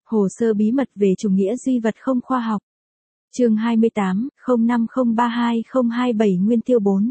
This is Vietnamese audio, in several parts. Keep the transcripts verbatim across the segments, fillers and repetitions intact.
Hồ sơ bí mật về chủ nghĩa duy vật không khoa học. Chương hai mươi tám, không năm không ba hai không hai bảy Nguyên Tiêu bốn.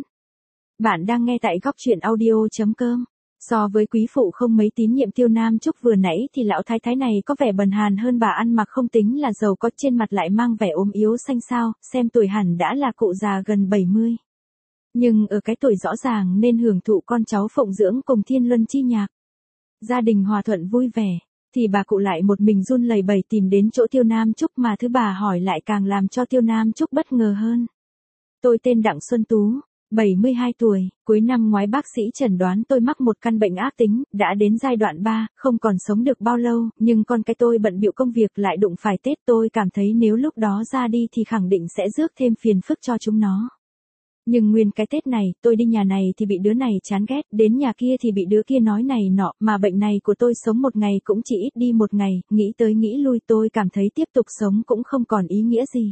Bạn đang nghe tại góc truyện audio chấm com. So với quý phụ không mấy tín nhiệm Tiêu Nam Trúc vừa nãy thì lão thái thái này có vẻ bần hàn hơn, bà ăn mặc không tính là giàu có, trên mặt lại mang vẻ ốm yếu xanh xao, xem tuổi hẳn đã là cụ già gần bảy mươi. Nhưng ở cái tuổi rõ ràng nên hưởng thụ con cháu phụng dưỡng cùng thiên luân chi nhạc. Gia đình hòa thuận vui vẻ, thì bà cụ lại một mình run lẩy bẩy tìm đến chỗ Tiêu Nam Trúc, mà thứ bà hỏi lại càng làm cho Tiêu Nam Trúc bất ngờ hơn. Tôi tên Đặng Xuân Tú, bảy mươi hai tuổi, cuối năm ngoái bác sĩ chẩn đoán tôi mắc một căn bệnh ác tính, đã đến giai đoạn ba, không còn sống được bao lâu, nhưng con cái tôi bận bịu công việc lại đụng phải Tết, tôi cảm thấy nếu lúc đó ra đi thì khẳng định sẽ rước thêm phiền phức cho chúng nó. Nhưng nguyên cái Tết này, tôi đi nhà này thì bị đứa này chán ghét, đến nhà kia thì bị đứa kia nói này nọ, mà bệnh này của tôi sống một ngày cũng chỉ ít đi một ngày, nghĩ tới nghĩ lui tôi cảm thấy tiếp tục sống cũng không còn ý nghĩa gì.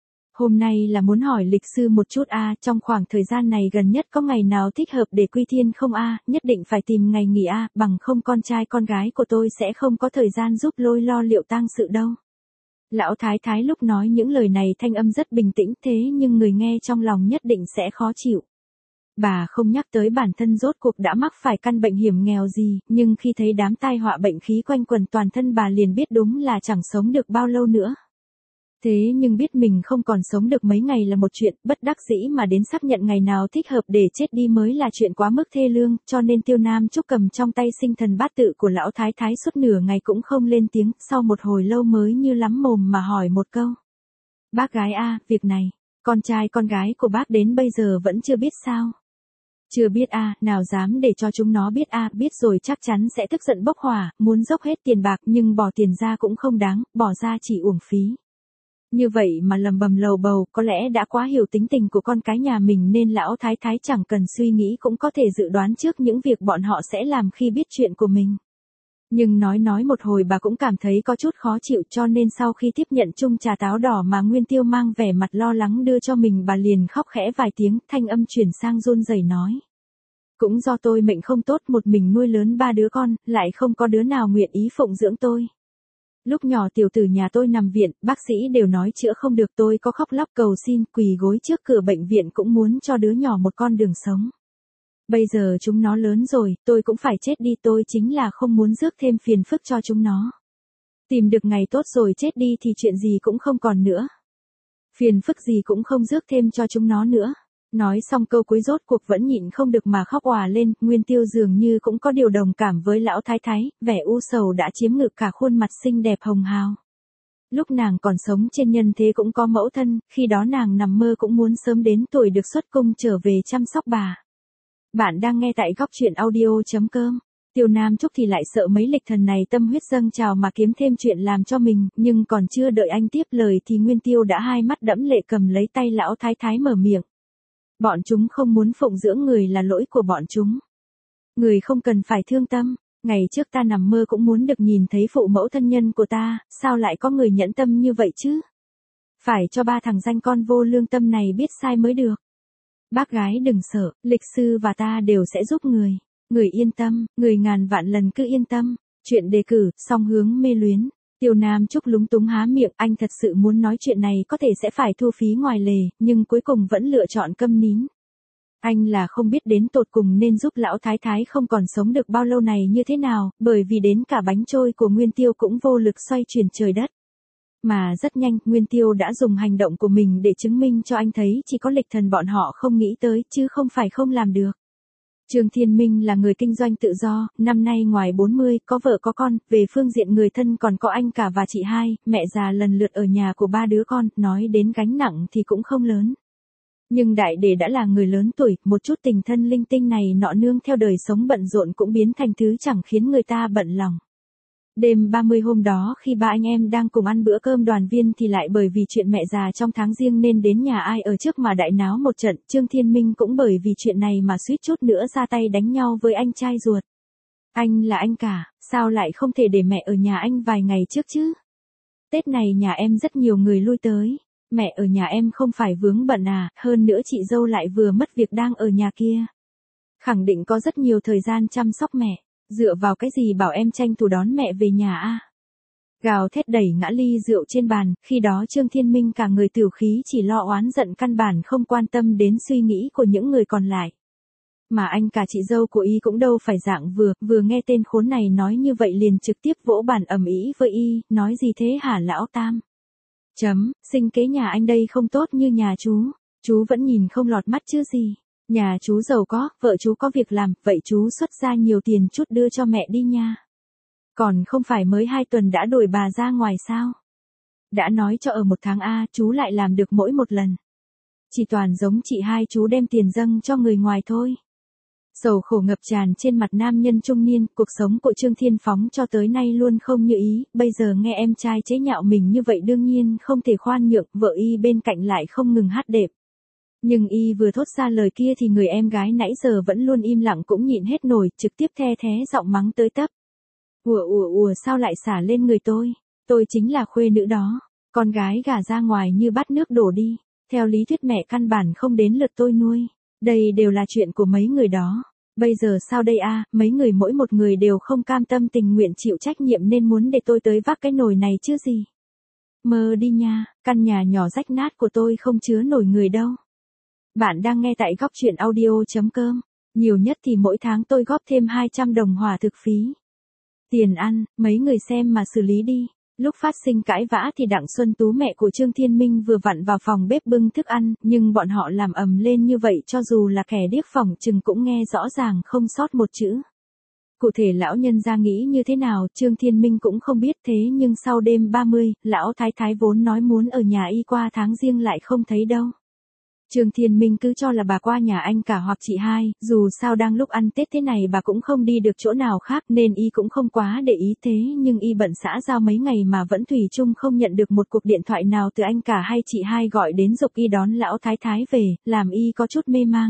Hôm nay là muốn hỏi lịch sư một chút a, à, trong khoảng thời gian này gần nhất có ngày nào thích hợp để quy thiên không a, à, nhất định phải tìm ngày nghỉ a, à, bằng không con trai con gái của tôi sẽ không có thời gian giúp lôi lo liệu tang sự đâu. Lão thái thái lúc nói những lời này thanh âm rất bình tĩnh, thế nhưng người nghe trong lòng nhất định sẽ khó chịu. Bà không nhắc tới bản thân rốt cuộc đã mắc phải căn bệnh hiểm nghèo gì, nhưng khi thấy đám tai họa bệnh khí quanh quần toàn thân bà liền biết đúng là chẳng sống được bao lâu nữa. Thế nhưng biết mình không còn sống được mấy ngày là một chuyện, bất đắc dĩ mà đến xác nhận ngày nào thích hợp để chết đi mới là chuyện quá mức thê lương, cho nên Tiêu Nam Trúc cầm trong tay sinh thần bát tự của lão thái thái suốt nửa ngày cũng không lên tiếng, sau một hồi lâu mới như lắm mồm mà hỏi một câu. Bác gái a, việc này, con trai con gái của bác đến bây giờ vẫn chưa biết sao? Chưa biết a, nào dám để cho chúng nó biết a, biết rồi chắc chắn sẽ tức giận bốc hỏa, muốn dốc hết tiền bạc nhưng bỏ tiền ra cũng không đáng, bỏ ra chỉ uổng phí. Như vậy mà lầm bầm lầu bầu, có lẽ đã quá hiểu tính tình của con cái nhà mình nên lão thái thái chẳng cần suy nghĩ cũng có thể dự đoán trước những việc bọn họ sẽ làm khi biết chuyện của mình. Nhưng nói nói một hồi bà cũng cảm thấy có chút khó chịu, cho nên sau khi tiếp nhận chung trà táo đỏ mà Nguyên Tiêu mang vẻ mặt lo lắng đưa cho mình, bà liền khóc khẽ vài tiếng, thanh âm chuyển sang run rẩy nói. Cũng do tôi mệnh không tốt, một mình nuôi lớn ba đứa con, lại không có đứa nào nguyện ý phụng dưỡng tôi. Lúc nhỏ tiểu tử nhà tôi nằm viện, bác sĩ đều nói chữa không được, tôi có khóc lóc cầu xin, quỳ gối trước cửa bệnh viện cũng muốn cho đứa nhỏ một con đường sống. Bây giờ chúng nó lớn rồi, tôi cũng phải chết đi, tôi chính là không muốn rước thêm phiền phức cho chúng nó. Tìm được ngày tốt rồi chết đi thì chuyện gì cũng không còn nữa. Phiền phức gì cũng không rước thêm cho chúng nó nữa. Nói xong câu cuối rốt cuộc vẫn nhịn không được mà khóc òa lên, Nguyên Tiêu dường như cũng có điều đồng cảm với lão thái thái, vẻ u sầu đã chiếm ngự cả khuôn mặt xinh đẹp hồng hào. Lúc nàng còn sống trên nhân thế cũng có mẫu thân, khi đó nàng nằm mơ cũng muốn sớm đến tuổi được xuất cung trở về chăm sóc bà. Bạn đang nghe tại góc truyện audio chấm com. Tiêu Nam Trúc thì lại sợ mấy lịch thần này tâm huyết dâng trào mà kiếm thêm chuyện làm cho mình, nhưng còn chưa đợi anh tiếp lời thì Nguyên Tiêu đã hai mắt đẫm lệ cầm lấy tay lão thái thái mở miệng. Bọn chúng không muốn phụng dưỡng người là lỗi của bọn chúng. Người không cần phải thương tâm, ngày trước ta nằm mơ cũng muốn được nhìn thấy phụ mẫu thân nhân của ta, sao lại có người nhẫn tâm như vậy chứ? Phải cho ba thằng danh con vô lương tâm này biết sai mới được. Bác gái đừng sợ, lịch sư và ta đều sẽ giúp người. Người yên tâm, người ngàn vạn lần cứ yên tâm. Chuyện đề cử, song hướng mê luyến. Tiêu Nam Trúc lúng túng há miệng, anh thật sự muốn nói chuyện này có thể sẽ phải thu phí ngoài lề, nhưng cuối cùng vẫn lựa chọn câm nín. Anh là không biết đến tột cùng nên giúp lão thái thái không còn sống được bao lâu này như thế nào, bởi vì đến cả bánh trôi của Nguyên Tiêu cũng vô lực xoay chuyển trời đất. Mà rất nhanh, Nguyên Tiêu đã dùng hành động của mình để chứng minh cho anh thấy chỉ có lịch thần bọn họ không nghĩ tới, chứ không phải không làm được. Trương Thiên Minh là người kinh doanh tự do, năm nay ngoài bốn mươi, có vợ có con, về phương diện người thân còn có anh cả và chị hai, mẹ già lần lượt ở nhà của ba đứa con, nói đến gánh nặng thì cũng không lớn. Nhưng đại đệ đã là người lớn tuổi, một chút tình thân linh tinh này nọ nương theo đời sống bận rộn cũng biến thành thứ chẳng khiến người ta bận lòng. Đêm ba mươi hôm đó khi ba anh em đang cùng ăn bữa cơm đoàn viên thì lại bởi vì chuyện mẹ già trong tháng riêng nên đến nhà ai ở trước mà đại náo một trận, Trương Thiên Minh cũng bởi vì chuyện này mà suýt chút nữa ra tay đánh nhau với anh trai ruột. Anh là anh cả, sao lại không thể để mẹ ở nhà anh vài ngày trước chứ? Tết này nhà em rất nhiều người lui tới, mẹ ở nhà em không phải vướng bận à, hơn nữa chị dâu lại vừa mất việc đang ở nhà kia. Khẳng định có rất nhiều thời gian chăm sóc mẹ. Dựa vào cái gì bảo em tranh thủ đón mẹ về nhà a? Gào thét đẩy ngã ly rượu trên bàn, khi đó Trương Thiên Minh cả người tửu khí chỉ lo oán giận căn bản không quan tâm đến suy nghĩ của những người còn lại. Mà anh cả chị dâu của y cũng đâu phải dạng vừa, vừa nghe tên khốn này nói như vậy liền trực tiếp vỗ bàn ầm ĩ với y, nói gì thế hả lão tam? Chấm, sinh kế nhà anh đây không tốt như nhà chú, chú vẫn nhìn không lọt mắt chứ gì. Nhà chú giàu có, vợ chú có việc làm, vậy chú xuất ra nhiều tiền chút đưa cho mẹ đi nha. Còn không phải mới hai tuần đã đuổi bà ra ngoài sao? Đã nói cho ở một tháng A chú lại làm được mỗi một lần. Chỉ toàn giống chị hai chú đem tiền dâng cho người ngoài thôi. Sầu khổ ngập tràn trên mặt nam nhân trung niên, cuộc sống của Trương Thiên Phóng cho tới nay luôn không như ý, bây giờ nghe em trai chế nhạo mình như vậy đương nhiên không thể khoan nhượng, vợ y bên cạnh lại không ngừng hát đệm. Nhưng y vừa thốt ra lời kia thì người em gái nãy giờ vẫn luôn im lặng cũng nhịn hết nổi, trực tiếp the thé giọng mắng tới tấp. Ùa ùa ùa sao lại xả lên người tôi, tôi chính là khuê nữ đó, con gái gả ra ngoài như bát nước đổ đi, theo lý thuyết mẹ căn bản không đến lượt tôi nuôi, đây đều là chuyện của mấy người đó, bây giờ sao đây a? Mấy người mỗi một người đều không cam tâm tình nguyện chịu trách nhiệm nên muốn để tôi tới vác cái nồi này chứ gì. Mơ đi nha, căn nhà nhỏ rách nát của tôi không chứa nổi người đâu. Bạn đang nghe tại góc truyện audio chấm com, nhiều nhất thì mỗi tháng tôi góp thêm hai trăm đồng hỏa thực phí. Tiền ăn, mấy người xem mà xử lý đi. Lúc phát sinh cãi vã thì Đặng Xuân Tú mẹ của Trương Thiên Minh vừa vặn vào phòng bếp bưng thức ăn, nhưng bọn họ làm ầm lên như vậy cho dù là kẻ điếc phỏng chừng cũng nghe rõ ràng không sót một chữ. Cụ thể lão nhân ra nghĩ như thế nào Trương Thiên Minh cũng không biết thế nhưng sau đêm ba mươi, lão thái thái vốn nói muốn ở nhà y qua tháng riêng lại không thấy đâu. Trương Thiên Minh cứ cho là bà qua nhà anh cả hoặc chị hai, dù sao đang lúc ăn Tết thế này bà cũng không đi được chỗ nào khác nên y cũng không quá để ý thế nhưng y bận xã giao mấy ngày mà vẫn thủy chung không nhận được một cuộc điện thoại nào từ anh cả hay chị hai gọi đến giục y đón lão thái thái về, làm y có chút mê mang.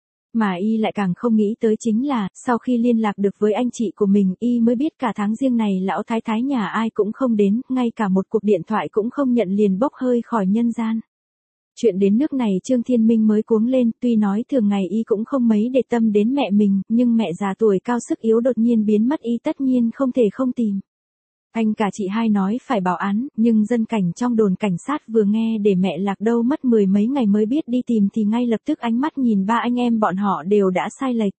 Mà y lại càng không nghĩ tới chính là, sau khi liên lạc được với anh chị của mình y mới biết cả tháng riêng này lão thái thái nhà ai cũng không đến, ngay cả một cuộc điện thoại cũng không nhận liền bốc hơi khỏi nhân gian. Chuyện đến nước này Trương Thiên Minh mới cuống lên, tuy nói thường ngày y cũng không mấy để tâm đến mẹ mình, nhưng mẹ già tuổi cao sức yếu đột nhiên biến mất y tất nhiên không thể không tìm. Anh cả chị hai nói phải báo án, nhưng dân cảnh trong đồn cảnh sát vừa nghe để mẹ lạc đâu mất mười mấy ngày mới biết đi tìm thì ngay lập tức ánh mắt nhìn ba anh em bọn họ đều đã sai lệch.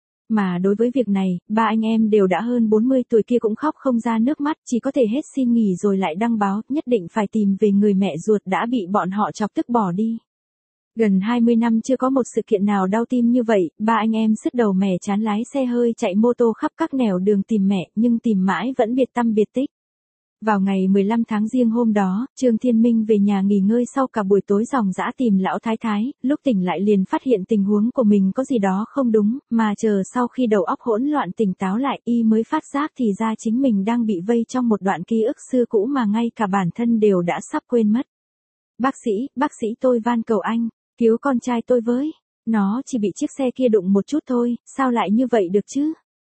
Mà đối với việc này, ba anh em đều đã hơn bốn mươi tuổi kia cũng khóc không ra nước mắt, chỉ có thể hết xin nghỉ rồi lại đăng báo, nhất định phải tìm về người mẹ ruột đã bị bọn họ chọc tức bỏ đi. Gần hai mươi năm chưa có một sự kiện nào đau tim như vậy, ba anh em sứt đầu mẻ chán lái xe hơi chạy mô tô khắp các nẻo đường tìm mẹ, nhưng tìm mãi vẫn biệt tăm biệt tích. Vào ngày mười lăm tháng giêng hôm đó, Trương Thiên Minh về nhà nghỉ ngơi sau cả buổi tối ròng rã tìm lão thái thái, lúc tỉnh lại liền phát hiện tình huống của mình có gì đó không đúng, mà chờ sau khi đầu óc hỗn loạn tỉnh táo lại y mới phát giác thì ra chính mình đang bị vây trong một đoạn ký ức xưa cũ mà ngay cả bản thân đều đã sắp quên mất. Bác sĩ, bác sĩ tôi van cầu anh, cứu con trai tôi với, nó chỉ bị chiếc xe kia đụng một chút thôi, sao lại như vậy được chứ?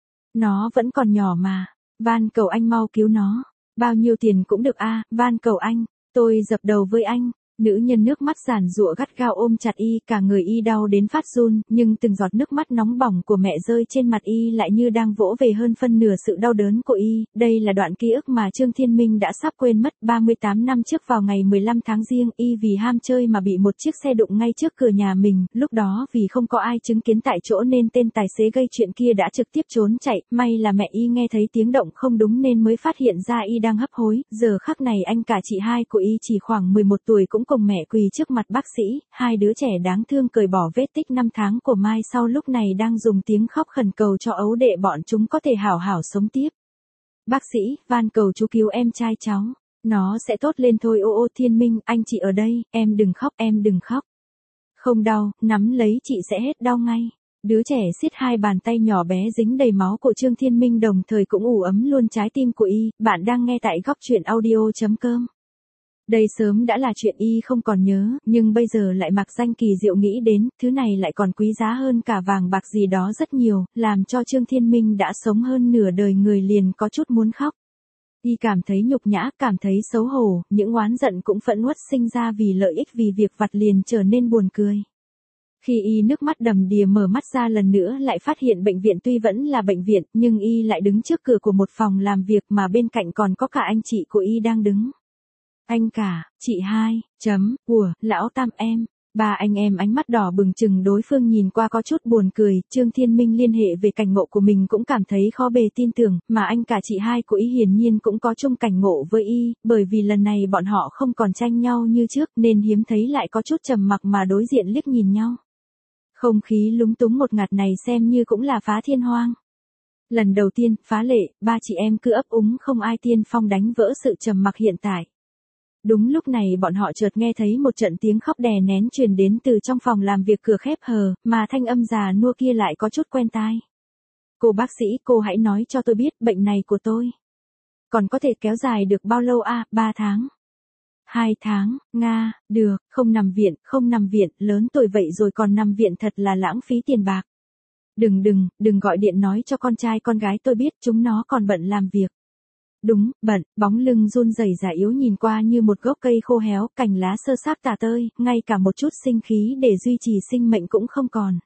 Nó vẫn còn nhỏ mà, van cầu anh mau cứu nó. Bao nhiêu tiền cũng được a, van cầu anh, tôi dập đầu với anh. Nữ nhân nước mắt giàn giụa gắt gao ôm chặt y, cả người y đau đến phát run, nhưng từng giọt nước mắt nóng bỏng của mẹ rơi trên mặt y lại như đang vỗ về hơn phân nửa sự đau đớn của y. Đây là đoạn ký ức mà Trương Thiên Minh đã sắp quên mất. ba mươi tám năm trước vào ngày mười lăm tháng giêng, y vì ham chơi mà bị một chiếc xe đụng ngay trước cửa nhà mình, lúc đó vì không có ai chứng kiến tại chỗ nên tên tài xế gây chuyện kia đã trực tiếp trốn chạy, may là mẹ y nghe thấy tiếng động không đúng nên mới phát hiện ra y đang hấp hối. Giờ khắc này anh cả chị hai của y chỉ khoảng mười một tuổi cũng cùng mẹ quỳ trước mặt bác sĩ, hai đứa trẻ đáng thương cởi bỏ vết tích năm tháng của Mai sau lúc này đang dùng tiếng khóc khẩn cầu cho ấu đệ bọn chúng có thể hảo hảo sống tiếp. Bác sĩ, van cầu chú cứu em trai cháu, nó sẽ tốt lên thôi. Ô ô Thiên Minh, anh chị ở đây, em đừng khóc, em đừng khóc. Không đau, nắm lấy chị sẽ hết đau ngay. Đứa trẻ siết hai bàn tay nhỏ bé dính đầy máu của Trương Thiên Minh đồng thời cũng ủ ấm luôn trái tim của y. Bạn đang nghe tại góc truyện audio chấm com. Đây sớm đã là chuyện y không còn nhớ, nhưng bây giờ lại mặc danh kỳ diệu nghĩ đến, thứ này lại còn quý giá hơn cả vàng bạc gì đó rất nhiều, làm cho Trương Thiên Minh đã sống hơn nửa đời người liền có chút muốn khóc. Y cảm thấy nhục nhã, cảm thấy xấu hổ, những oán giận cũng phẫn uất sinh ra vì lợi ích vì việc vặt liền trở nên buồn cười. Khi y nước mắt đầm đìa mở mắt ra lần nữa lại phát hiện bệnh viện tuy vẫn là bệnh viện nhưng y lại đứng trước cửa của một phòng làm việc mà bên cạnh còn có cả anh chị của y đang đứng. Anh cả, chị hai, chấm, ủa, lão tam em. Ba anh em ánh mắt đỏ bừng chừng đối phương nhìn qua có chút buồn cười, Trương Thiên Minh liên hệ về cảnh ngộ của mình cũng cảm thấy khó bề tin tưởng, mà anh cả chị hai của y hiển nhiên cũng có chung cảnh ngộ với y, bởi vì lần này bọn họ không còn tranh nhau như trước nên hiếm thấy lại có chút trầm mặc mà đối diện liếc nhìn nhau. Không khí lúng túng một ngạt này xem như cũng là phá thiên hoang. Lần đầu tiên, phá lệ, ba chị em cứ ấp úng không ai tiên phong đánh vỡ sự trầm mặc hiện tại. Đúng lúc này bọn họ chợt nghe thấy một trận tiếng khóc đè nén truyền đến từ trong phòng làm việc cửa khép hờ, mà thanh âm già nua kia lại có chút quen tai. Cô bác sĩ, cô hãy nói cho tôi biết bệnh này của tôi còn có thể kéo dài được bao lâu à, ba tháng. Hai tháng, Nga, được, không nằm viện, không nằm viện, lớn tuổi vậy rồi còn nằm viện thật là lãng phí tiền bạc. Đừng đừng, đừng gọi điện nói cho con trai con gái tôi biết chúng nó còn bận làm việc. Đúng, bận, bóng lưng run rẩy già yếu nhìn qua như một gốc cây khô héo, cành lá sơ xác tả tơi, ngay cả một chút sinh khí để duy trì sinh mệnh cũng không còn.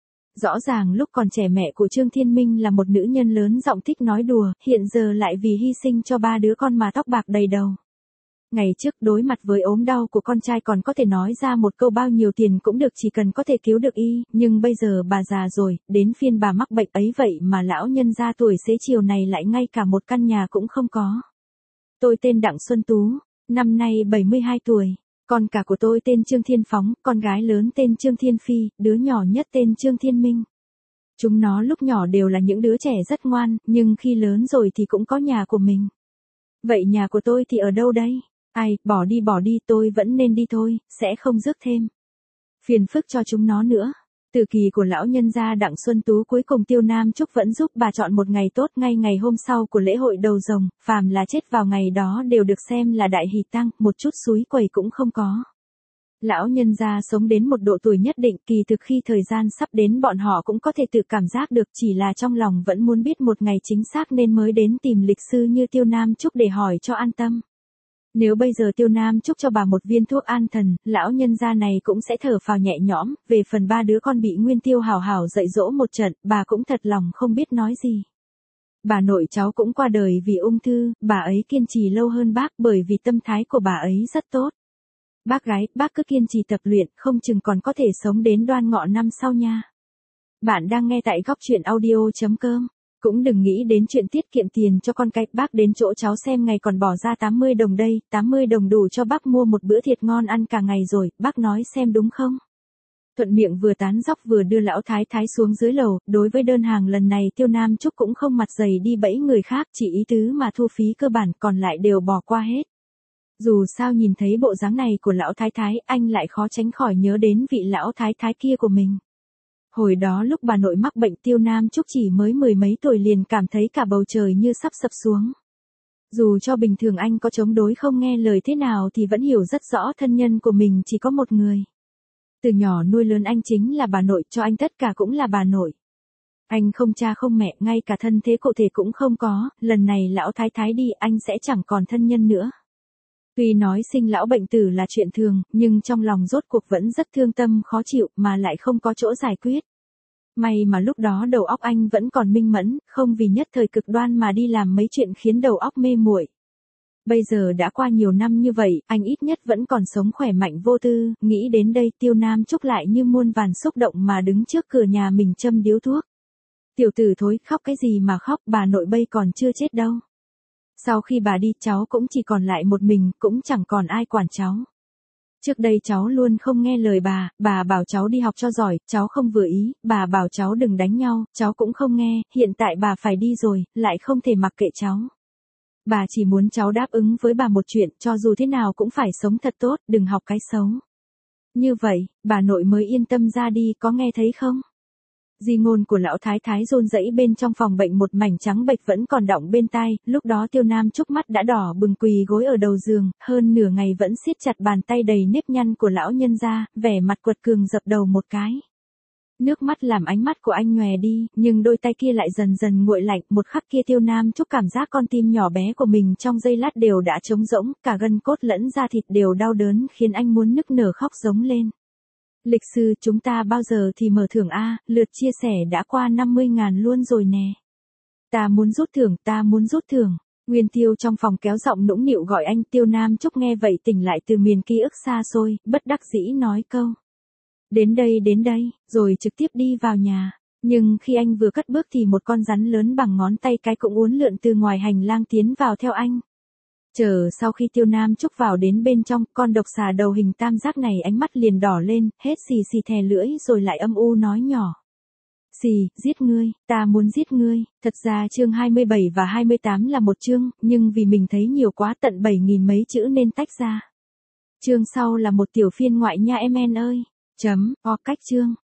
Rõ ràng lúc còn trẻ mẹ của Trương Thiên Minh là một nữ nhân lớn giọng thích nói đùa, hiện giờ lại vì hy sinh cho ba đứa con mà tóc bạc đầy đầu. Ngày trước đối mặt với ốm đau của con trai còn có thể nói ra một câu bao nhiêu tiền cũng được chỉ cần có thể cứu được y, nhưng bây giờ bà già rồi, đến phiên bà mắc bệnh ấy vậy mà lão nhân gia tuổi xế chiều này lại ngay cả một căn nhà cũng không có. Tôi tên Đặng Xuân Tú, năm nay bảy mươi hai tuổi, con cả của tôi tên Trương Thiên Phóng, con gái lớn tên Trương Thiên Phi, đứa nhỏ nhất tên Trương Thiên Minh. Chúng nó lúc nhỏ đều là những đứa trẻ rất ngoan, nhưng khi lớn rồi thì cũng có nhà của mình. Vậy nhà của tôi thì ở đâu đây? Ai, bỏ đi bỏ đi tôi vẫn nên đi thôi, sẽ không rước thêm phiền phức cho chúng nó nữa. Từ kỳ của lão nhân gia Đặng Xuân Tú cuối cùng Tiêu Nam Trúc vẫn giúp bà chọn một ngày tốt ngay ngày hôm sau của lễ hội đầu rồng, phàm là chết vào ngày đó đều được xem là đại hỷ tang, một chút xúi quẩy cũng không có. Lão nhân gia sống đến một độ tuổi nhất định, kỳ thực khi thời gian sắp đến bọn họ cũng có thể tự cảm giác được, chỉ là trong lòng vẫn muốn biết một ngày chính xác nên mới đến tìm lịch sư như Tiêu Nam Trúc để hỏi cho an tâm. Nếu bây giờ Tiêu Nam Trúc cho bà một viên thuốc an thần, lão nhân gia này cũng sẽ thở phào nhẹ nhõm, về phần ba đứa con bị Nguyên Tiêu hào hào dạy dỗ một trận, bà cũng thật lòng không biết nói gì. Bà nội cháu cũng qua đời vì ung thư, bà ấy kiên trì lâu hơn bác bởi vì tâm thái của bà ấy rất tốt. Bác gái, bác cứ kiên trì tập luyện, không chừng còn có thể sống đến đoan ngọ năm sau nha. Bạn đang nghe tại góc truyện audio chấm com. Cũng đừng nghĩ đến chuyện tiết kiệm tiền cho con cái, bác đến chỗ cháu xem ngày còn bỏ ra tám mươi đồng đây, tám mươi đồng đủ cho bác mua một bữa thịt ngon ăn cả ngày rồi, bác nói xem đúng không? Thuận miệng vừa tán dóc vừa đưa lão thái thái xuống dưới lầu, đối với đơn hàng lần này Tiêu Nam Trúc cũng không mặt dày đi bẫy người khác, chỉ ý tứ mà thu phí cơ bản còn lại đều bỏ qua hết. Dù sao nhìn thấy bộ dáng này của lão thái thái, anh lại khó tránh khỏi nhớ đến vị lão thái thái kia của mình. Hồi đó lúc bà nội mắc bệnh Tiêu Nam Trúc chỉ mới mười mấy tuổi liền cảm thấy cả bầu trời như sắp sập xuống. Dù cho bình thường anh có chống đối không nghe lời thế nào thì vẫn hiểu rất rõ thân nhân của mình chỉ có một người. Từ nhỏ nuôi lớn anh chính là bà nội, cho anh tất cả cũng là bà nội. Anh không cha không mẹ, ngay cả thân thế cụ thể cũng không có, lần này lão thái thái đi anh sẽ chẳng còn thân nhân nữa. Tuy nói sinh lão bệnh tử là chuyện thường, nhưng trong lòng rốt cuộc vẫn rất thương tâm khó chịu mà lại không có chỗ giải quyết. May mà lúc đó đầu óc anh vẫn còn minh mẫn, không vì nhất thời cực đoan mà đi làm mấy chuyện khiến đầu óc mê muội. Bây giờ đã qua nhiều năm như vậy, anh ít nhất vẫn còn sống khỏe mạnh vô tư, nghĩ đến đây Tiêu Nam Trúc lại như muôn vàn xúc động mà đứng trước cửa nhà mình châm điếu thuốc. Tiểu tử thối, khóc cái gì mà khóc, bà nội bây còn chưa chết đâu. Sau khi bà đi cháu cũng chỉ còn lại một mình, cũng chẳng còn ai quản cháu. Trước đây cháu luôn không nghe lời bà, bà bảo cháu đi học cho giỏi, cháu không vừa ý, bà bảo cháu đừng đánh nhau, cháu cũng không nghe, hiện tại bà phải đi rồi, lại không thể mặc kệ cháu. Bà chỉ muốn cháu đáp ứng với bà một chuyện, cho dù thế nào cũng phải sống thật tốt, đừng học cái xấu. Như vậy, bà nội mới yên tâm ra đi, có nghe thấy không? Di ngôn của lão thái thái run rẩy bên trong phòng bệnh một mảnh trắng bệch vẫn còn đọng bên tai, lúc đó Tiêu Nam Trúc mắt đã đỏ bừng quỳ gối ở đầu giường, hơn nửa ngày vẫn siết chặt bàn tay đầy nếp nhăn của lão nhân gia, vẻ mặt quật cường dập đầu một cái. Nước mắt làm ánh mắt của anh nhòe đi, nhưng đôi tay kia lại dần dần nguội lạnh, một khắc kia Tiêu Nam Trúc cảm giác con tim nhỏ bé của mình trong giây lát đều đã trống rỗng, cả gân cốt lẫn da thịt đều đau đớn khiến anh muốn nức nở khóc giống lên. Lịch sư, chúng ta bao giờ thì mở thưởng a, lượt chia sẻ đã qua năm mươi ngàn luôn rồi nè. Ta muốn rút thưởng, ta muốn rút thưởng. Nguyên Tiêu trong phòng kéo giọng nũng nịu gọi anh. Tiêu Nam Trúc nghe vậy tỉnh lại từ miền ký ức xa xôi, bất đắc dĩ nói câu. Đến đây đến đây, rồi trực tiếp đi vào nhà. Nhưng khi anh vừa cất bước thì một con rắn lớn bằng ngón tay cái cũng uốn lượn từ ngoài hành lang tiến vào theo anh. Chờ sau khi Tiêu Nam Trúc vào đến bên trong, con độc xà đầu hình tam giác này ánh mắt liền đỏ lên, hết xì xì thè lưỡi rồi lại âm u nói nhỏ. Xì, giết ngươi, ta muốn giết ngươi. Thật ra chương hai mươi bảy và hai mươi tám là một chương, nhưng vì mình thấy nhiều quá tận bảy nghìn mấy chữ nên tách ra. Chương sau là một tiểu phiên ngoại nha em en ơi. Chấm, o cách chương.